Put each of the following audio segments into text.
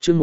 chương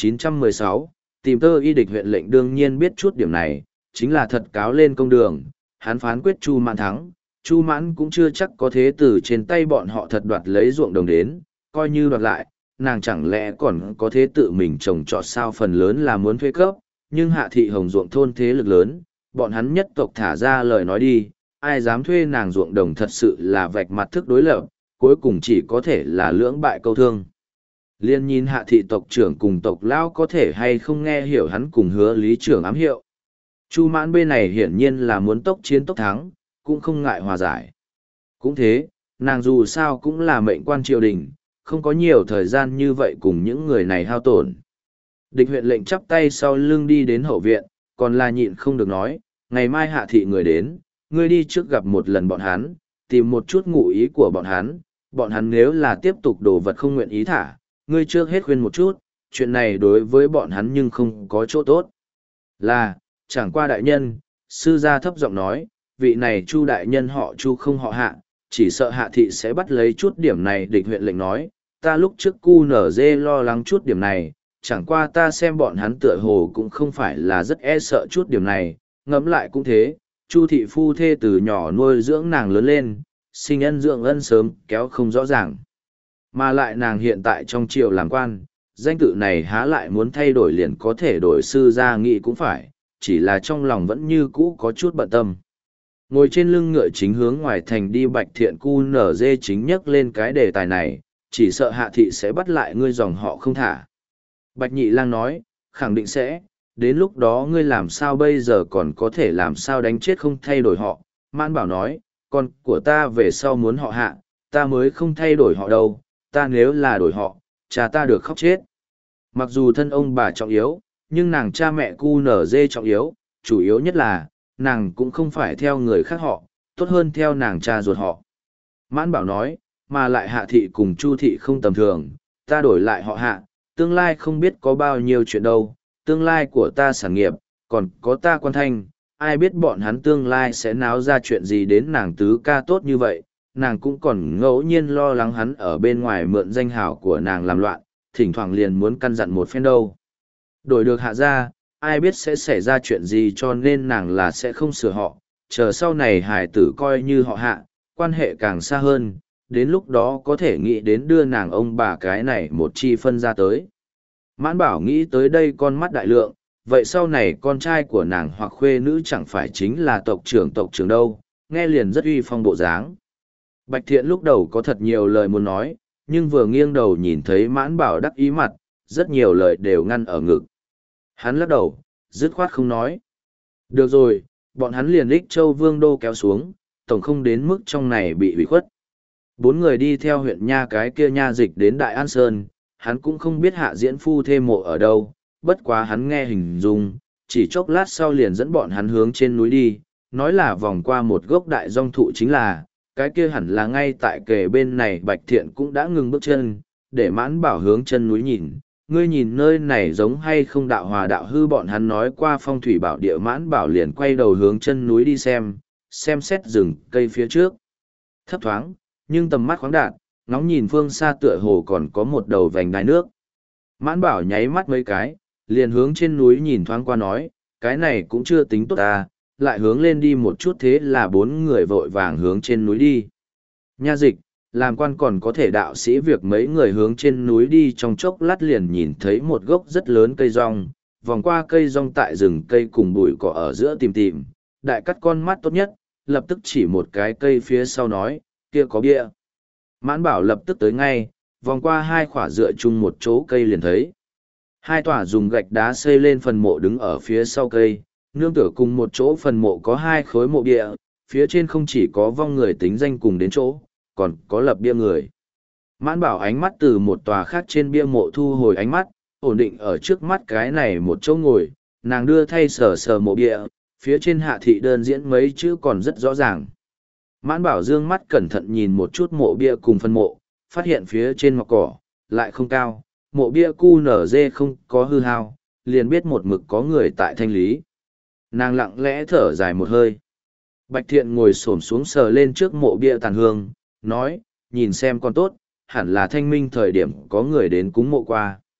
1916, tìm tơ y địch huyện lệnh đương nhiên biết chút điểm này, chính là thật cáo lên công đường, hắn phán quyết Chu Mãn thắng, Chu Mãn cũng chưa chắc có thế từ trên tay bọn họ thật đoạt lấy ruộng đồng đến, coi như đoạt lại, nàng chẳng lẽ còn có thế tự mình trồng trọt sao, phần lớn là muốn thuê cấp, nhưng Hạ Thị Hồng ruộng thôn thế lực lớn, bọn hắn nhất tộc thả ra lời nói đi, ai dám thuê nàng ruộng đồng thật sự là vạch mặt thức đối lập, cuối cùng chỉ có thể là lưỡng bại câu thương. Liên nhìn Hạ Thị tộc trưởng cùng tộc lão có thể hay không nghe hiểu hắn cùng Hứa lý trưởng ám hiệu. Chu Mãn bên này hiển nhiên là muốn tốc chiến tốc thắng, cũng không ngại hòa giải. Cũng thế, nàng dù sao cũng là mệnh quan triều đình, không có nhiều thời gian như vậy cùng những người này hao tổn. Địch huyện lệnh chắp tay sau lưng đi đến hậu viện, còn là nhịn không được nói, ngày mai Hạ Thị người đến, ngươi đi trước gặp một lần bọn hắn, tìm một chút ngụ ý của bọn hắn nếu là tiếp tục đồ vật không nguyện ý thả, ngươi trước hết khuyên một chút, chuyện này đối với bọn hắn nhưng không có chỗ tốt. Là, chẳng qua đại nhân, sư gia thấp giọng nói, vị này Chu đại nhân họ Chu không họ Hạ, chỉ sợ Hạ Thị sẽ bắt lấy chút điểm này. Địch huyện lệnh nói, ta lúc trước QNZ lo lắng chút điểm này, chẳng qua ta xem bọn hắn tựa hồ cũng không phải là rất e sợ chút điểm này, ngẫm lại cũng thế, Chu thị phu thê từ nhỏ nuôi dưỡng nàng lớn lên, sinh ân dưỡng ân sớm kéo không rõ ràng. Mà lại nàng hiện tại trong triều làm quan, danh tự này há lại muốn thay đổi liền có thể đổi, sư gia nghĩ cũng phải, chỉ là trong lòng vẫn như cũ có chút bận tâm. Ngồi trên lưng ngựa chính hướng ngoài thành đi Bạch Thiện QNZ chính nhắc lên cái đề tài này, chỉ sợ Hạ Thị sẽ bắt lại ngươi dòng họ không thả. Bạch Nhị Lang nói, khẳng định sẽ, đến lúc đó ngươi làm sao bây giờ còn có thể làm sao đánh chết không thay đổi họ. Mãn Bảo nói, con của ta về sau muốn họ Hạ, ta mới không thay đổi họ đâu, ta nếu là đổi họ, cha ta được khóc chết. Mặc dù thân ông bà trọng yếu, nhưng nàng cha mẹ QNZ trọng yếu, chủ yếu nhất là, nàng cũng không phải theo người khác họ, tốt hơn theo nàng cha ruột họ. Mãn Bảo nói, mà lại Hạ Thị cùng Chu Thị không tầm thường, ta đổi lại họ Hạ, tương lai không biết có bao nhiêu chuyện đâu, tương lai của ta sản nghiệp, còn có ta quan thanh, ai biết bọn hắn tương lai sẽ náo ra chuyện gì đến nàng tứ ca tốt như vậy, nàng cũng còn ngẫu nhiên lo lắng hắn ở bên ngoài mượn danh hào của nàng làm loạn, thỉnh thoảng liền muốn căn dặn một phen đâu. Đổi được Hạ ra, ai biết sẽ xảy ra chuyện gì, cho nên nàng là sẽ không sửa họ, chờ sau này hải tử coi như họ Hạ, quan hệ càng xa hơn, đến lúc đó có thể nghĩ đến đưa nàng ông bà cái này một chi phân ra tới. Mãn Bảo nghĩ tới đây con mắt đại lượng, vậy sau này con trai của nàng hoặc khuê nữ chẳng phải chính là tộc trưởng đâu, nghe liền rất uy phong bộ dáng. Bạch Thiện lúc đầu có thật nhiều lời muốn nói, nhưng vừa nghiêng đầu nhìn thấy Mãn Bảo đắc ý mặt, rất nhiều lời đều ngăn ở ngực. Hắn lắc đầu, dứt khoát không nói. Được rồi, bọn hắn liền Ích Châu Vương đô kéo xuống, tổng không đến mức trong này bị ủy khuất. Bốn người đi theo huyện nha cái kia nha dịch đến Đại An Sơn, hắn cũng không biết Hạ Diễn phu thê mộ ở đâu, bất quá hắn nghe hình dung, chỉ chốc lát sau liền dẫn bọn hắn hướng trên núi đi, nói là vòng qua một gốc đại dong thụ, chính là, cái kia hẳn là ngay tại kề bên này. Bạch Thiện cũng đã ngừng bước chân, để Mãn Bảo hướng chân núi nhìn, ngươi nhìn nơi này giống hay không đạo hòa đạo hư, bọn hắn nói qua phong thủy bảo địa. Mãn Bảo liền quay đầu hướng chân núi đi xem xét rừng cây phía trước. Thấp thoáng, nhưng tầm mắt khoáng đạt, ngóng nhìn phương xa tựa hồ còn có một đầu vành đai nước. Mãn Bảo nháy mắt mấy cái, liền hướng trên núi nhìn thoáng qua nói, cái này cũng chưa tính tốt ta, lại hướng lên đi một chút. Thế là bốn người vội vàng hướng trên núi đi. Nha dịch, làm quan còn có thể đạo sĩ việc, mấy người hướng trên núi đi trong chốc lát liền nhìn thấy một gốc rất lớn cây rong, vòng qua cây rong tại rừng cây cùng bụi cỏ ở giữa tìm, đại cắt con mắt tốt nhất, lập tức chỉ một cái cây phía sau nói, kia có bia. Mãn Bảo lập tức tới ngay, vòng qua hai khỏa dựa chung một chỗ cây liền thấy. Hai tòa dùng gạch đá xây lên phần mộ đứng ở phía sau cây, nương tựa cùng một chỗ phần mộ có hai khối mộ bia, phía trên không chỉ có vong người tính danh cùng đến chỗ, còn có lập bia người. Mãn Bảo ánh mắt từ một tòa khác trên bia mộ thu hồi ánh mắt, ổn định ở trước mắt cái này một chỗ ngồi, nàng đưa thay sờ mộ bia, phía trên Hạ Thị đơn diễn mấy chữ còn rất rõ ràng. Mãn Bảo dương mắt cẩn thận nhìn một chút mộ bia cùng phân mộ, phát hiện phía trên mọc cỏ, lại không cao, mộ bia QNZ không có hư hao, liền biết một mực có người tại thanh lý. Nàng lặng lẽ thở dài một hơi. Bạch Thiện ngồi xổm xuống sờ lên trước mộ bia tàn hương, nói, nhìn xem còn tốt, hẳn là thanh minh thời điểm có người đến cúng mộ qua.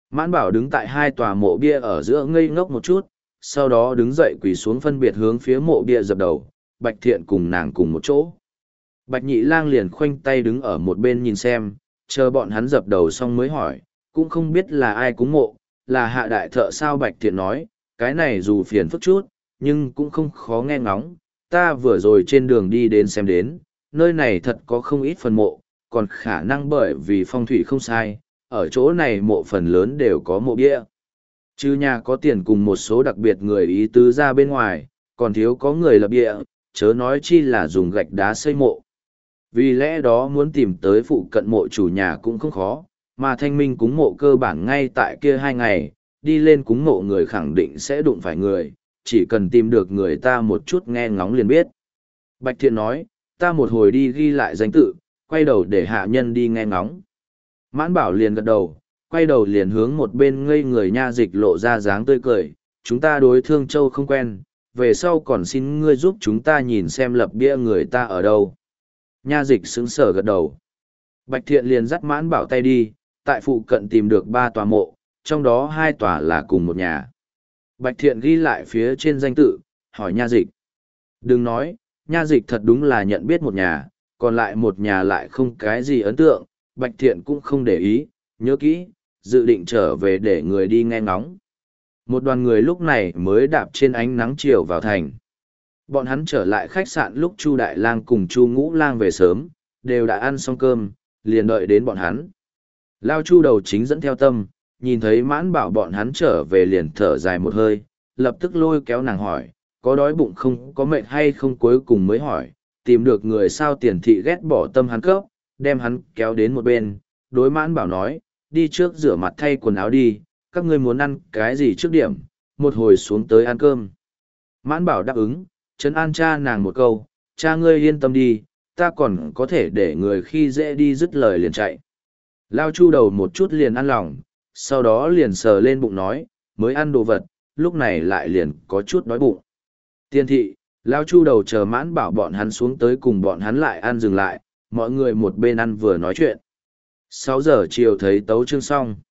Mãn Bảo đứng tại hai tòa mộ bia ở giữa ngây ngốc một chút, sau đó đứng dậy quỳ xuống phân biệt hướng phía mộ bia dập đầu, Bạch Thiện cùng nàng cùng một chỗ. Bạch Nhị Lang liền khoanh tay đứng ở một bên nhìn xem, chờ bọn hắn dập đầu xong mới hỏi, cũng không biết là ai cúng mộ, là Hạ đại thợ sao. Bạch Thiện nói, cái này dù phiền phức chút, nhưng cũng không khó nghe ngóng, ta vừa rồi trên đường đi đến xem đến, nơi này thật có không ít phần mộ, còn khả năng bởi vì phong thủy không sai, ở chỗ này mộ phần lớn đều có mộ bia. Chứ nhà có tiền cùng một số đặc biệt người ý tứ ra bên ngoài, còn thiếu có người lập bia, chớ nói chi là dùng gạch đá xây mộ. Vì lẽ đó muốn tìm tới phụ cận mộ chủ nhà cũng không khó, mà thanh minh cúng mộ cơ bản ngay tại kia 2 ngày, đi lên cúng mộ người khẳng định sẽ đụng phải người, chỉ cần tìm được người ta một chút nghe ngóng liền biết. Bạch Thiện nói, ta một hồi đi ghi lại danh tự, quay đầu để hạ nhân đi nghe ngóng. Mãn Bảo liền gật đầu, quay đầu liền hướng một bên ngây người Nha Dịch lộ ra dáng tươi cười, chúng ta đối Thương Châu không quen, về sau còn xin ngươi giúp chúng ta nhìn xem lập bia người ta ở đâu. Nha Dịch sững sờ gật đầu. Bạch Thiện liền dắt Mãn Bảo tay đi, tại phụ cận tìm được 3 tòa mộ, trong đó 2 tòa là cùng một nhà. Bạch Thiện ghi lại phía trên danh tự, hỏi Nha Dịch. Đừng nói, Nha Dịch thật đúng là nhận biết một nhà, còn lại một nhà lại không cái gì ấn tượng, Bạch Thiện cũng không để ý, nhớ kỹ, dự định trở về để người đi nghe ngóng. Một đoàn người lúc này mới đạp trên ánh nắng chiều vào thành. Bọn hắn trở lại khách sạn lúc Chu Đại Lang cùng Chu Ngũ Lang về sớm, đều đã ăn xong cơm, liền đợi đến bọn hắn. Lao Chu đầu chính dẫn theo Tâm, nhìn thấy Mãn Bảo bọn hắn trở về liền thở dài một hơi, lập tức lôi kéo nàng hỏi, có đói bụng không, có mệt hay không, cuối cùng mới hỏi, tìm được người sao. Tiền thị ghét bỏ Tâm hắn cấp, đem hắn kéo đến một bên, đối Mãn Bảo nói, đi trước rửa mặt thay quần áo đi, các ngươi muốn ăn cái gì trước điểm, một hồi xuống tới ăn cơm. Mãn Bảo đáp ứng, trấn an cha nàng một câu, cha ngươi yên tâm đi, ta còn có thể để người khi dễ đi, dứt lời liền chạy. Lao Chu đầu một chút liền ăn lòng, sau đó liền sờ lên bụng nói, mới ăn đồ vật, lúc này lại liền có chút đói bụng. Tiên thị, Lao Chu đầu chờ Mãn Bảo bọn hắn xuống tới cùng bọn hắn lại ăn dừng lại, mọi người một bên ăn vừa nói chuyện. 6 giờ chiều thấy tấu chương xong.